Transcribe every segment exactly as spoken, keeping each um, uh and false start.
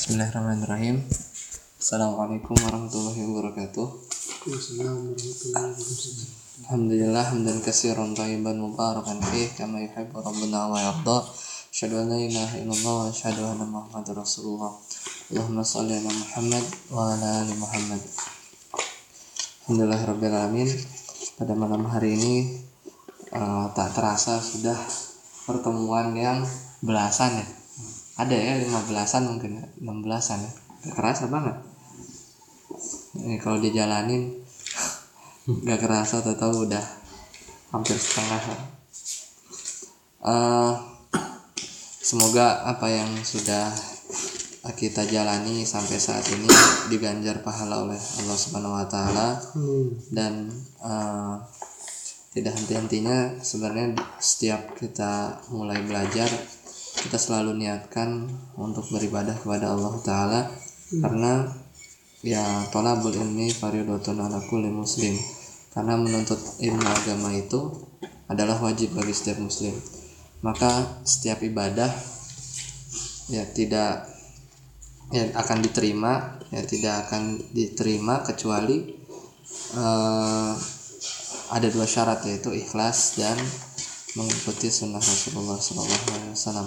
Bismillahirrahmanirrahim. Assalamualaikum warahmatullahi wabarakatuh. Alhamdulillah hamdan katsiran thayyiban mubarakan fih kama yuhibbu rabbuna wa yarda. Asyhadu an la ilaha illallah wa asyhadu anna Muhammadar Rasulullah. Allahumma shalli ala Muhammad wa ala ali Muhammad. Alhamdulillahirabbil alamin. Pada malam hari ini uh, tak terasa sudah pertemuan yang belasan ya. Ada ya lima belasan mungkin enam belasan ya. Gak kerasa banget. Ini kalau dijalanin gak kerasa tahu udah hampir setengah. Uh, semoga apa yang sudah kita jalani sampai saat ini diganjar pahala oleh Allah Subhanahu wa taala dan uh, tidak henti-hentinya sebenarnya setiap kita mulai belajar kita selalu niatkan untuk beribadah kepada Allah Ta'ala hmm. karena ya thalabul ilmi fardhatun ala kulli muslim, karena menuntut ilmu agama itu adalah wajib bagi setiap muslim. Maka setiap ibadah ya tidak ya akan diterima ya tidak akan diterima kecuali uh, ada dua syarat, yaitu ikhlas dan mengikuti sunnah Rasulullah shallallahu alaihi wasallam.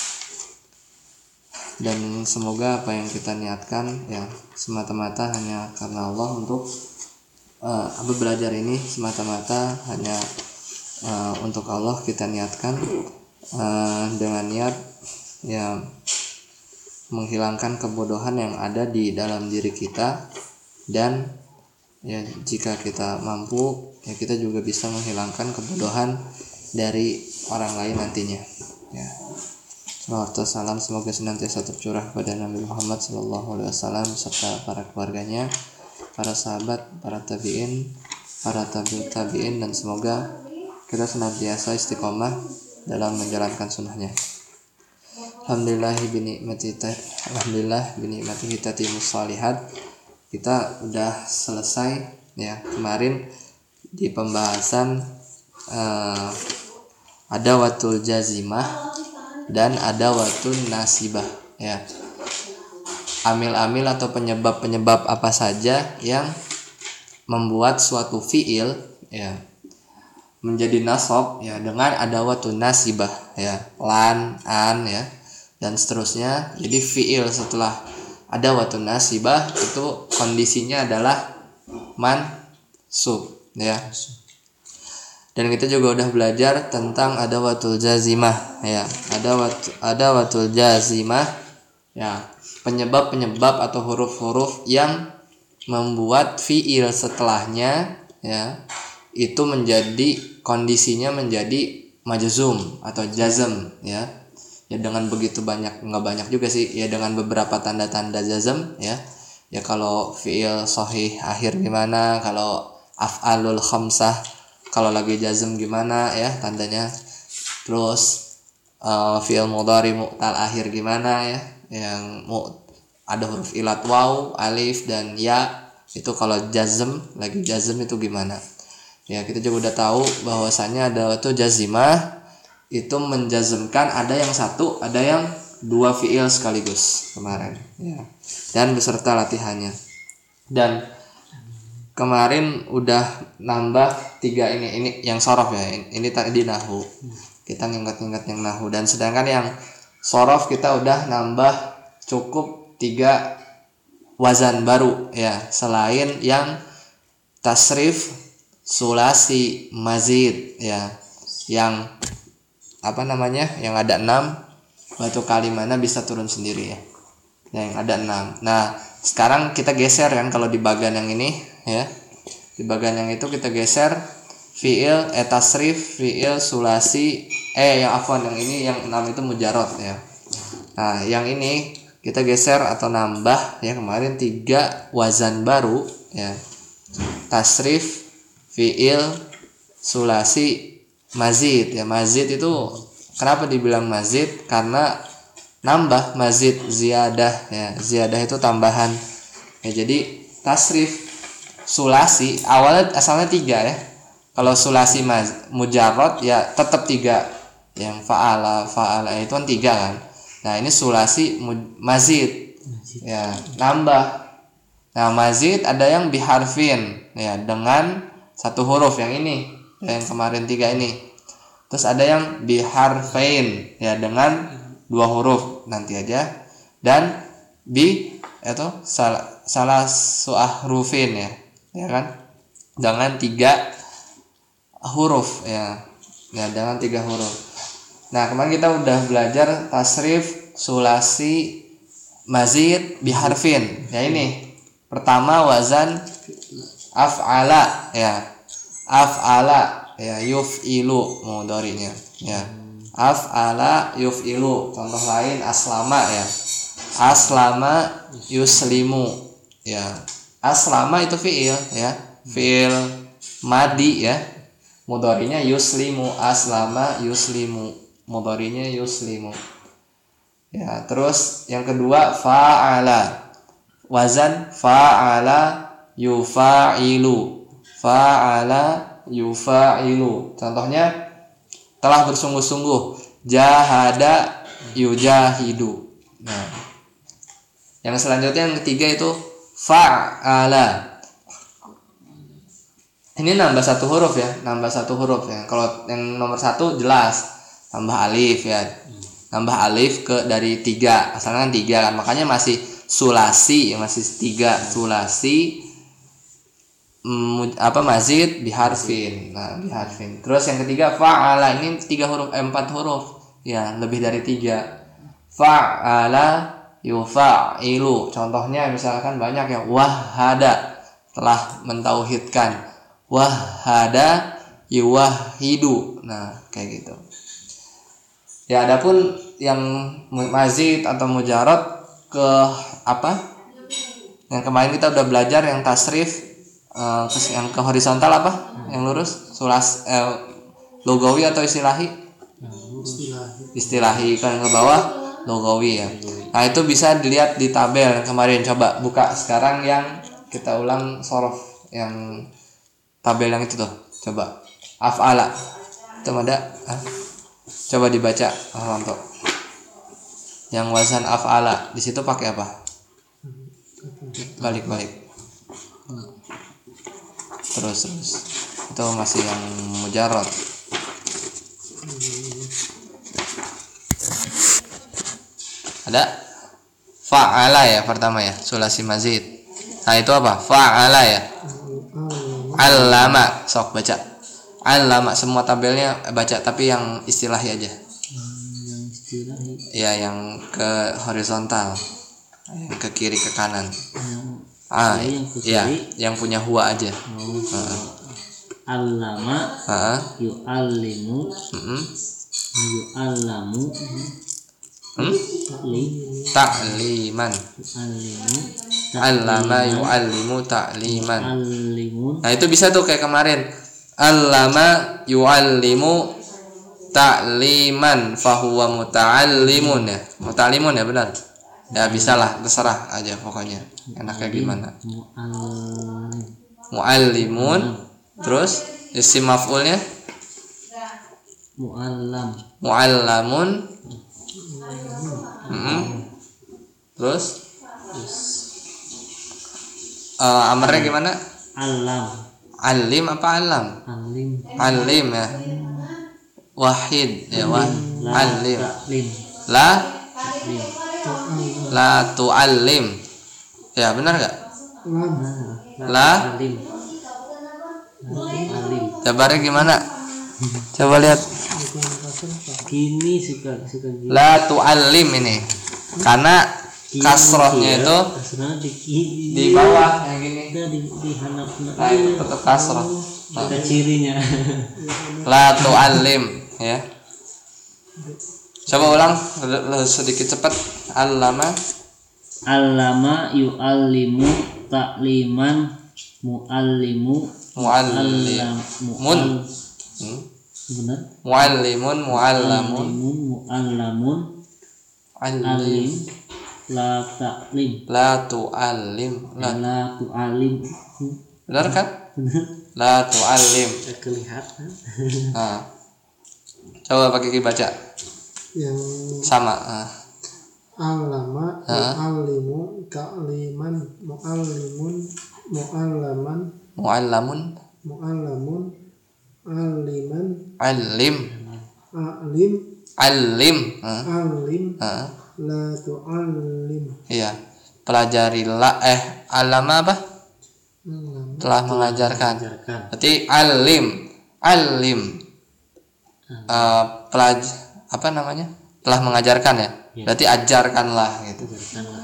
Dan semoga apa yang kita niatkan ya semata-mata hanya karena Allah, untuk uh, belajar ini semata-mata hanya uh, untuk Allah kita niatkan uh, dengan niat ya menghilangkan kebodohan yang ada di dalam diri kita, dan ya jika kita mampu ya kita juga bisa menghilangkan kebodohan dari orang lain nantinya ya. Salawat salam semoga senantiasa tercurah kepada Nabi Muhammad sallallahu alaihi wasallam serta para keluarganya, para sahabat, para tabi'in, para tabi'ut tabi'in, dan semoga kita senantiasa istiqomah dalam menjalankan sunnahnya. Alhamdulillah binikmati Alhamdulillah binikmati tatimus shalihat. Kita udah selesai ya kemarin di pembahasan uh, ada watul jazimah dan ada watun nasibah ya. Amil-amil atau penyebab-penyebab apa saja yang membuat suatu fiil ya menjadi nasab ya dengan ada watun nasibah ya, lan, an ya dan seterusnya. Jadi fiil setelah ada watun nasibah itu kondisinya adalah mansub ya. Dan kita juga udah belajar tentang ada watul jazimah ya. Ada wat ada watul jazimah ya, penyebab-penyebab atau huruf-huruf yang membuat fiil setelahnya ya itu menjadi kondisinya menjadi majzum atau jazm ya. Ya dengan begitu banyak, enggak banyak juga sih ya, dengan beberapa tanda-tanda jazm ya. Ya kalau fiil sahih akhir gimana, kalau af'alul khamsah kalau lagi jazm gimana ya tandanya, terus uh, fi'il mudhari mu'tal akhir gimana ya, yang mu, ada huruf ilat waw, alif dan ya, itu kalau jazm lagi jazm itu gimana ya. Kita juga udah tahu bahwasanya ada itu jazimah itu menjazmkan ada yang satu ada yang dua fi'il sekaligus kemarin ya, dan beserta latihannya. Dan kemarin udah nambah tiga ini ini yang sorof ya, ini, ini tadi nahu, kita nginget-nginget yang nahu, dan sedangkan yang sorof kita udah nambah cukup tiga wazan baru ya, selain yang tasrif, sulasi, mazid ya, yang apa namanya yang ada enam, batu kalimana bisa turun sendiri ya, yang ada enam. Nah sekarang kita geser kan, kalau di bagian yang ini ya, di bagian yang itu kita geser fiil eh tasrif, fiil sulasi eh yang afwan yang ini yang enam itu mujarrad ya. Nah yang ini kita geser atau nambah ya, kemarin tiga wazan baru ya, tasrif, fiil, sulasi, mazid ya. Mazid itu kenapa dibilang mazid? Karena nambah, mazid ziyadah ya, ziyadah itu tambahan ya. Jadi tasrif, sulasi awalnya asalnya tiga ya. Kalau sulasi maz, mujarrad ya tetap tiga, yang fa'ala fa'ala itu kan tiga kan. Nah ini sulasi mazid Ya, nambah. Nah, mazid ada yang biharfin, ya, dengan satu huruf yang ini, yang kemarin tiga ini. Terus ada yang biharfain, ya, dengan dua huruf nanti aja. Dan bi itu salah salah suahrufin, ya, ya kan? Dengan tiga huruf, ya. Ya, dengan tiga huruf. Nah, kemarin kita udah belajar tasrif, sulasi, mazid, biharfin. Ya ini. Pertama wazan af'ala, ya. Af'ala, ya, yuf'ilu mudhari'nya, ya. Af'ala yuf'ilu. Contoh lain aslama, ya. Aslama yuslimu, ya. Aslama itu fi'il, ya. Fi'il madi, ya. Mudhari'nya yuslimu, aslama yuslimu, mudhari'nya yuslimu. Ya, terus yang kedua fa'ala. Wazan fa'ala yufa'ilu. Fa'ala yufa'ilu. Contohnya telah bersungguh-sungguh. Jahada yujahidu. Nah, yang selanjutnya yang ketiga itu fa'ala. Ini nambah satu huruf, ya, nambah satu huruf, ya. Kalau yang nomor satu jelas tambah alif, ya, nambah alif ke dari tiga, asalnya kan tiga kan, makanya masih sulasi, ya, masih tiga sulasi, mm, apa mazid biharfin, nah biharfin. Terus yang ketiga fa'ala, ini tiga huruf, eh, empat huruf, ya, lebih dari tiga. Fa'ala yufa'ilu. Contohnya misalkan banyak, ya, wahada, telah mentauhidkan. Wahada yuwahidu. Nah, kayak gitu. Ya, adapun yang mazid atau mujarad ke apa? Yang kemarin kita udah belajar yang tasrif, uh, yang ke horizontal apa? Yang lurus, sulas, eh, logawi atau istilahi? Istilahi. Kan yang ke bawah logawi, ya. Nah, itu bisa dilihat di tabel kemarin. Coba buka sekarang yang kita ulang sorof, yang tabel yang itu tuh, coba af'ala itu ada, ah? Coba dibaca, Alhamdulillah. Yang wazan af'ala di situ pakai apa? Balik-balik. Terus terus. Itu masih yang mujarrad. Ada fa'ala, ya, pertama, ya, sulasi mazid. Nah, itu apa? Fa'ala, ya. Allama, sok baca. Allama, semua tabelnya baca, tapi yang istilahi aja. Yang istilahi. Ya, yang ke horizontal, yang ke kiri ke kanan. Yang, ah, yang iya, yang punya huwa aja. Oh, uh. Allama, uh. yu'allimu, uh-uh. yu'allamu, hmm? Ta'liman. Yu'allimu, Allama yu'allimu ta'liman. Yu'allimun. Nah, itu bisa tuh kayak kemarin. Allama yu'allimu ta'liman fahuwa muta'allimun, ya. Muta'allimun, ya, benar. Ya, bisalah, terserah aja pokoknya. Enaknya gimana? Mu'allim. Mu'allimun. Terus isim maf'ulnya Mu'allam. Mu'allamun. Mm-hmm. Terus uh, amarnya gimana? Alam. Alim apa alam? Alim. Alim, ya. Wahid, ya, wah. Alim. La La tu'allim. Ya, benar enggak? La Alim. Alim. Jabarnya gimana? Coba lihat. Gini suka suka gini. La tu'allim ini. Karena kasrohnya itu di, di bawah yang gini. Di, di hanap. Nah, itu tetap kasroh. Ada cirinya. La tu'allim, ya. Coba ulang sedikit cepat. Allama Allama yu'allimu ta'liman mu'allimu mu'allimun. Hmm? Benar? Mu'allimun mu'allamun mu'allamun alim la ta'lim la tu'allim la, la tu'allim. benar kan? La tu'allim. Kelihatan. Nah, coba pakai baca Yang sama. Nah. Allama muallimu ta'liman muallimun muallaman muallamun muallamun aliman alim alim alim alim Heeh. la tu'allim. Iya, pelajarilah eh alama apa? Allama Telah mengajarkan. Ajarkan. Berarti alim, alim. Uh, pelaj apa namanya? Telah mengajarkan ya. Ya. Berarti ajarkanlah gitu. Ajarkanlah.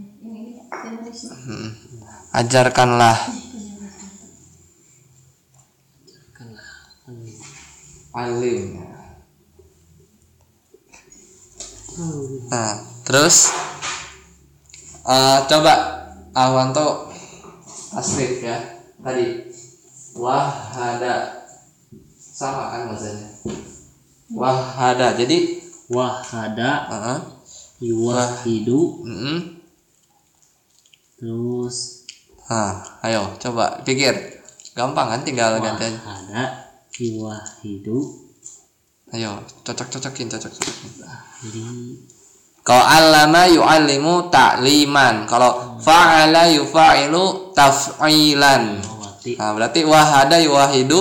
Hmm. Ajarkanlah. Ajarkanlah. Alim. Alim. alim. Nah, terus uh, coba Ahwanto tasrif ya. Tadi wahada sama kan maksudnya. Wahada. Jadi Wahada uh-huh. yuwahidu Mm-hmm. terus Nah, ayo coba pikir. Gampang kan, tinggal ganti aja. wahada yuwahidu Ayo, cocok-cocokin, cocok-cocokin. li Kalau allama yu'allimu ta'liman. Kalau fa'ala yufa'ilu taf'ilan. berarti Nah, berarti wahada yuwahidu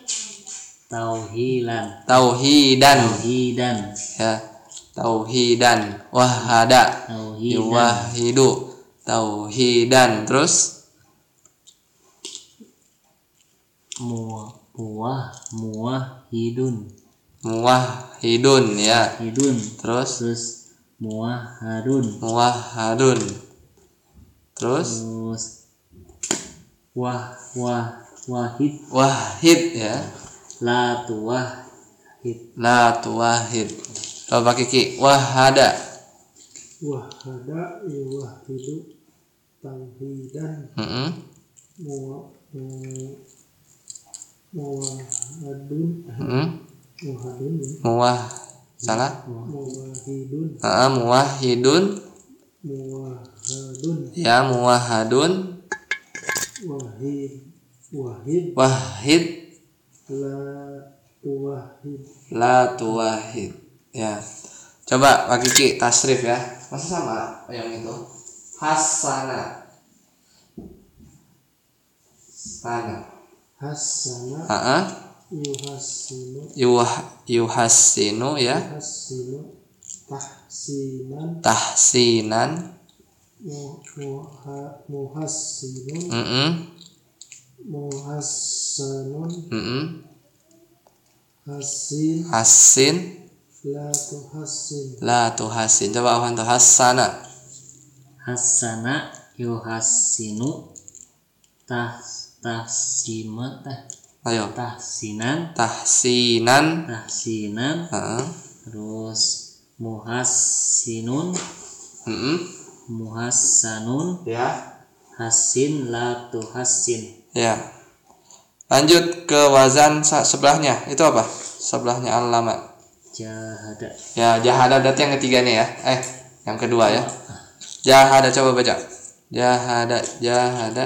tauhilan tauhidan. tauhidan Ya, tauhidan. Wahada tauhidan yuwahidu tauhidan. Terus muah muah muahidun muwahhidun ya. hidun Terus terus muahadun muwahhadun. Terus terus wah wah wahid wahid ya. la tuwahid La tuwahid. Coba Kiki, wahada Wahada yuwahidu tauhidan mm mu mu- muwahadun -mm. muwahadun ya. Muwah salah muwahidun ah muwahhidun muwahadun ya. Muwahhadun wahid wahid wahid la tuwahid. la tuwahid ya. Coba Pak Kiki tasrif ya. Masih sama yang itu. Hasana sana Hasana Heeh. yuhasinu Yuh yuhassinu ya. yuhasinu tahsinan Tahsinan mu- muha- muhassinun mm muhassanun mm hasin Hassin la tuhassin. la tuhassin. Coba Ahwan tuh hassana hasana yuhassinu tah tahsima tah ayo tahsinan tahsinan tahsinan Heeh. terus muhassinun Mm-mm. muhassanun Ya. hasin la tuhassin. Ya. Lanjut ke wazan sa- sebelahnya. Itu apa? Sebelahnya allama. Jahada Ya, jahada berarti yang ketiga nih ya. Eh, yang kedua ya. Jahada coba baca. Jahada, jahada.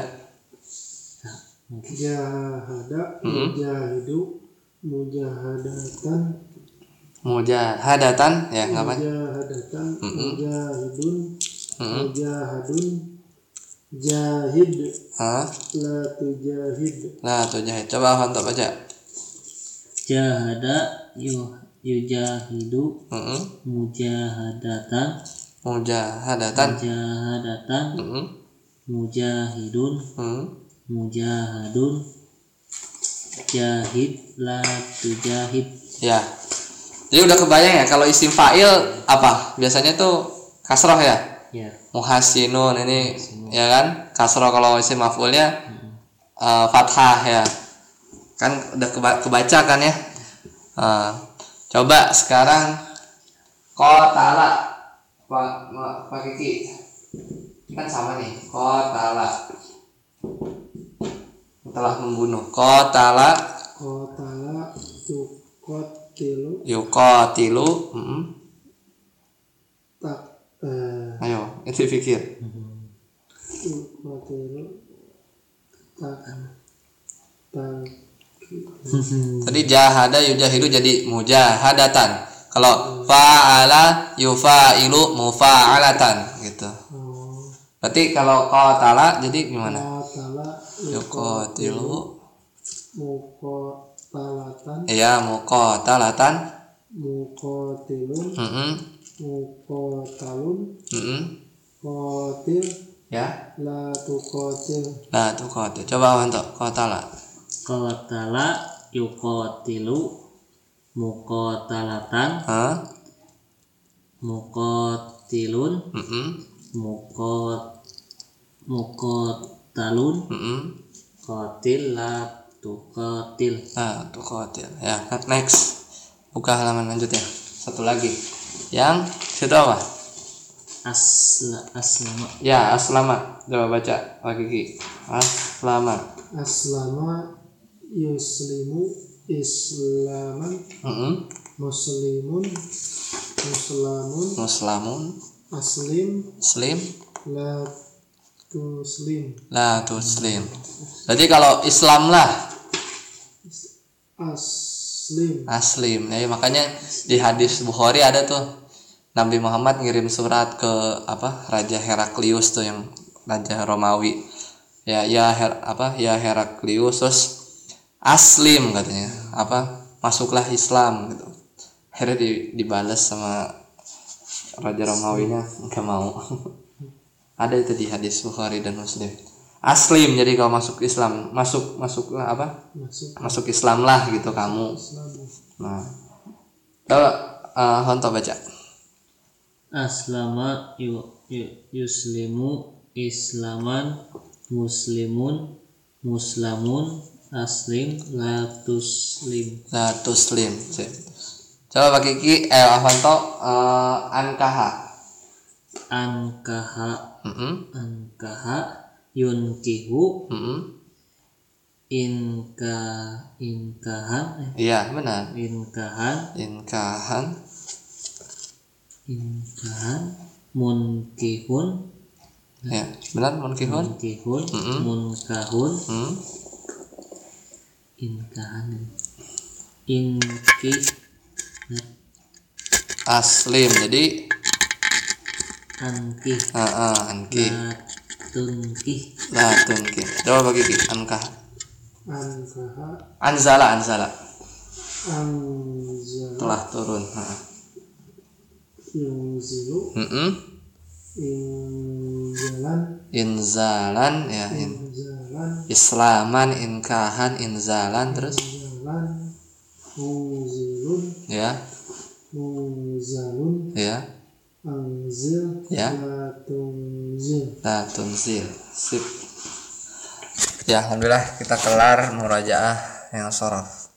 Jahada Mm-mm. mujahidu mujahadatan Mujahadatan ya, ngapain? mujahadatan Mm-mm. mujahidun Mm-mm. mujahadun jahid Hah? la tujahid. Nah, tuh jahid. Coba Ahwan tuh baca. jahada yu yujahidu Mm-mm. mujahadatan Mujahadatan. mujahadatan Mm-mm. mujahidun Mm. mujahadun jahid la tujahid. Ya. Jadi udah kebayang ya kalau isim fa'il apa? Biasanya tuh kasroh ya. Ya Muhasinun ini ya kan? Kasroh kalau isim maf'ulnya uh, fathah ya. Kan udah keba- kebaca kan ya? Uh, coba sekarang qatala Pak Ma- Pak Kiki. Kan sama nih. Qatala telah membunuh. Qatala Qatala tuqatilu yuqatilu. Mm-mm. tak eh Ayo, itu pikir. tuqatilu tak tak Tadi jahada yujahidu jadi mujahadatan. Kalau fa'ala yufailu mufa'alatan gitu. Oh, Berarti kalau qatala jadi gimana? qatala Yuqatilu. muqatalatan Iya, muqatalatan. muqatilun Heeh. muqatalun Heeh. qatil Ya. la tuqatil Nah, tuh qatil. Coba untuk qatala. Qatala yuqatilu muqatalatan Hah? muqatilun Heeh. muqat muqatalun Heeh. qatil la tuqatil. Nah, tuh qatil. Ya, next. Buka halaman lanjutnya. Satu lagi. Yang situ apa? Asla aslama Ya, aslama. Coba baca Pak Kiki. Aslama. aslama yuslimu islaman Heeh. muslimun muslamun Muslamun. aslim Muslim. la tuslim La tuslim. Jadi kalau Islam lah aslim aslim. Ya, makanya di hadis Bukhari ada tuh Nabi Muhammad ngirim surat ke apa Raja Heraklius tuh yang Raja Romawi. Ya, ya Her, apa ya Heraklius terus aslim katanya. Apa masuklah Islam gitu. Akhirnya di, dibalas sama Raja Romawinya nggak mau. Ada itu di hadis Bukhari dan Muslim. Aslim, jadi kalau masuk Islam, masuk masuk apa? masuk Masuk Islam lah gitu kamu. Islam Nah, coba uh, Honto baca. aslama yu, yu, yuslimu islaman muslimun muslamun aslim la tuslim. Nah, tuslim. Sip. Coba Pak Kiki, eh Honto uh, ankaha. Ankaha Mm-mm. ankaha yunkihu Mm-mm. inka inkahan eh, Iya, benar. inkahan Inkahan. inkahan munkihun Ya, benar munkihun. munkihun Mm-mm. munkahun Hmm. inkahan inki Aslim. Jadi ankih uh, uh, anki. tunkih Lah tunki. Coba Pak Kiki, ankah. ankaha Anzala, anzala. anzala Telah turun. Heeh. yunzilu Mm-mm. injalan Inzalan ya in. injalan Islaman inkahan inzalan terus injalan munzilun ya munzalun ya anzil Ya. la tunzil la tunzil. Sip. Ya, alhamdulillah kita kelar murajaah yang shorof.